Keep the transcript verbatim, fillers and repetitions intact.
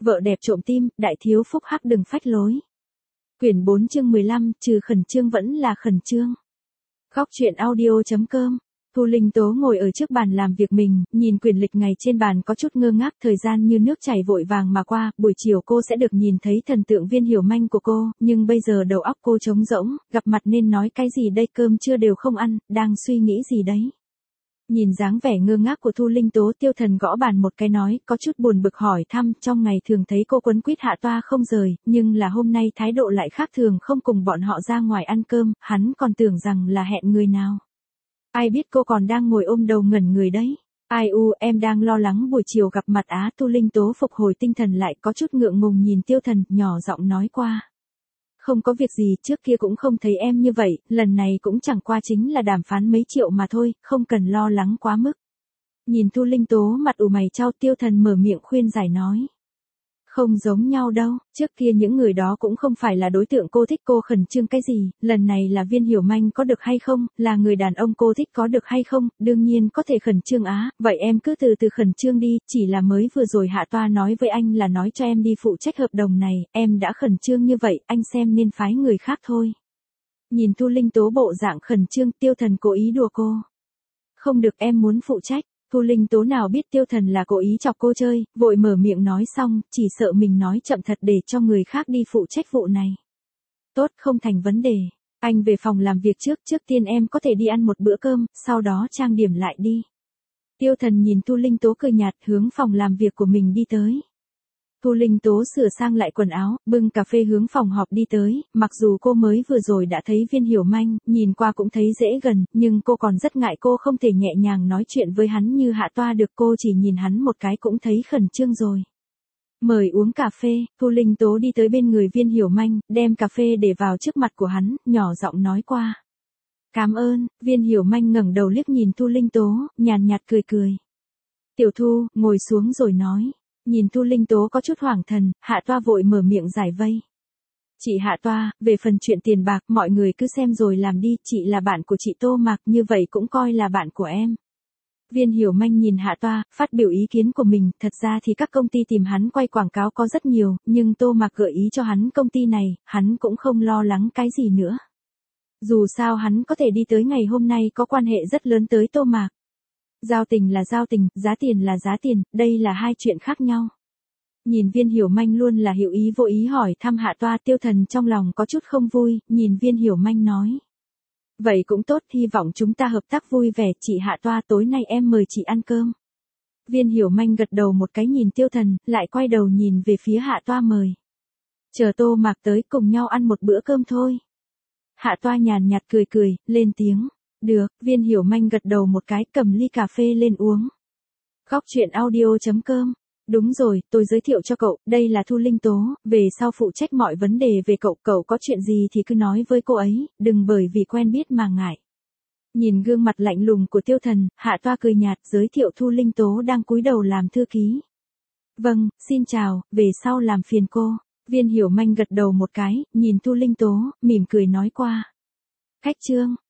Vợ đẹp trộm tim, đại thiếu phúc hắc đừng phách lối. Quyển bốn chương mười lăm, trừ khẩn trương vẫn là khẩn trương. Góc truyện audio.com. Thu Linh Tố ngồi ở trước bàn làm việc mình, nhìn quyển lịch ngày trên bàn có chút ngơ ngác, thời gian như nước chảy vội vàng mà qua, buổi chiều cô sẽ được nhìn thấy thần tượng Viên Hiểu Manh của cô, nhưng bây giờ đầu óc cô trống rỗng, gặp mặt nên nói cái gì đây, cơm trưa đều không ăn, đang suy nghĩ gì đấy. Nhìn dáng vẻ ngơ ngác của Thu Linh Tố, Tiêu Thần gõ bàn một cái nói, có chút buồn bực hỏi thăm, trong ngày thường thấy cô quấn quýt Hạ Toa không rời, nhưng là hôm nay thái độ lại khác thường, không cùng bọn họ ra ngoài ăn cơm, hắn còn tưởng rằng là hẹn người nào. Ai biết cô còn đang ngồi ôm đầu ngẩn người đấy. Ai u, em đang lo lắng buổi chiều gặp mặt á. Thu Linh Tố phục hồi tinh thần lại, có chút ngượng ngùng nhìn Tiêu Thần, nhỏ giọng nói qua. Không có việc gì, trước kia cũng không thấy em như vậy, lần này cũng chẳng qua chính là đàm phán mấy triệu mà thôi, không cần lo lắng quá mức. Nhìn Thu Linh Tố mặt ủ mày chau, Tiêu Thần mở miệng khuyên giải nói. Không giống nhau đâu, trước kia những người đó cũng không phải là đối tượng cô thích, cô khẩn trương cái gì, lần này là Viên Hiểu Manh có được hay không, là người đàn ông cô thích có được hay không, đương nhiên có thể khẩn trương á, vậy em cứ từ từ khẩn trương đi, chỉ là mới vừa rồi Hạ Toa nói với anh là nói cho em đi phụ trách hợp đồng này, em đã khẩn trương như vậy, anh xem nên phái người khác thôi. Nhìn Thu Linh Tố bộ dạng khẩn trương, Tiêu Thần cố ý đùa cô. Không được, em muốn phụ trách. Thu Linh Tố nào biết Tiêu Thần là cố ý chọc cô chơi, vội mở miệng nói xong, chỉ sợ mình nói chậm thật để cho người khác đi phụ trách vụ này. Tốt, không thành vấn đề. Anh về phòng làm việc trước, trước tiên em có thể đi ăn một bữa cơm, sau đó trang điểm lại đi. Tiêu Thần nhìn Thu Linh Tố cười nhạt, hướng phòng làm việc của mình đi tới. Thu Linh Tố sửa sang lại quần áo, bưng cà phê hướng phòng họp đi tới, mặc dù cô mới vừa rồi đã thấy Viên Hiểu Manh, nhìn qua cũng thấy dễ gần, nhưng cô còn rất ngại, cô không thể nhẹ nhàng nói chuyện với hắn như Hạ Toa được, cô chỉ nhìn hắn một cái cũng thấy khẩn trương rồi. Mời uống cà phê, Thu Linh Tố đi tới bên người Viên Hiểu Manh, đem cà phê để vào trước mặt của hắn, nhỏ giọng nói qua. Cảm ơn, Viên Hiểu Manh ngẩng đầu liếc nhìn Thu Linh Tố, nhàn nhạt cười cười. Tiểu Thu, ngồi xuống rồi nói. Nhìn Thu Linh Tố có chút hoảng thần, Hạ Toa vội mở miệng giải vây. Chị Hạ Toa, về phần chuyện tiền bạc, mọi người cứ xem rồi làm đi, chị là bạn của chị Tô Mạc, như vậy cũng coi là bạn của em. Viên Hiểu Manh nhìn Hạ Toa, phát biểu ý kiến của mình, thật ra thì các công ty tìm hắn quay quảng cáo có rất nhiều, nhưng Tô Mạc gợi ý cho hắn công ty này, hắn cũng không lo lắng cái gì nữa. Dù sao hắn có thể đi tới ngày hôm nay có quan hệ rất lớn tới Tô Mạc. Giao tình là giao tình, giá tiền là giá tiền, đây là hai chuyện khác nhau. Nhìn Viên Hiểu Manh luôn là hiểu ý vô ý hỏi thăm Hạ Toa, Tiêu Thần trong lòng có chút không vui, nhìn Viên Hiểu Manh nói. Vậy cũng tốt, hy vọng chúng ta hợp tác vui vẻ, chị Hạ Toa tối nay em mời chị ăn cơm. Viên Hiểu Manh gật đầu một cái nhìn Tiêu Thần, lại quay đầu nhìn về phía Hạ Toa mời. Chờ Tô Mạc tới cùng nhau ăn một bữa cơm thôi. Hạ Toa nhàn nhạt cười cười, lên tiếng. Được, Viên Hiểu Manh gật đầu một cái, cầm ly cà phê lên uống. Góc truyện audio.com. Đúng rồi, tôi giới thiệu cho cậu, đây là Thu Linh Tố, về sau phụ trách mọi vấn đề về cậu, cậu có chuyện gì thì cứ nói với cô ấy, đừng bởi vì quen biết mà ngại. Nhìn gương mặt lạnh lùng của Tiêu Thần, Hạ Toa cười nhạt, giới thiệu Thu Linh Tố đang cúi đầu làm thư ký. Vâng, xin chào, về sau làm phiền cô. Viên Hiểu Manh gật đầu một cái, nhìn Thu Linh Tố, mỉm cười nói qua. Khách trương.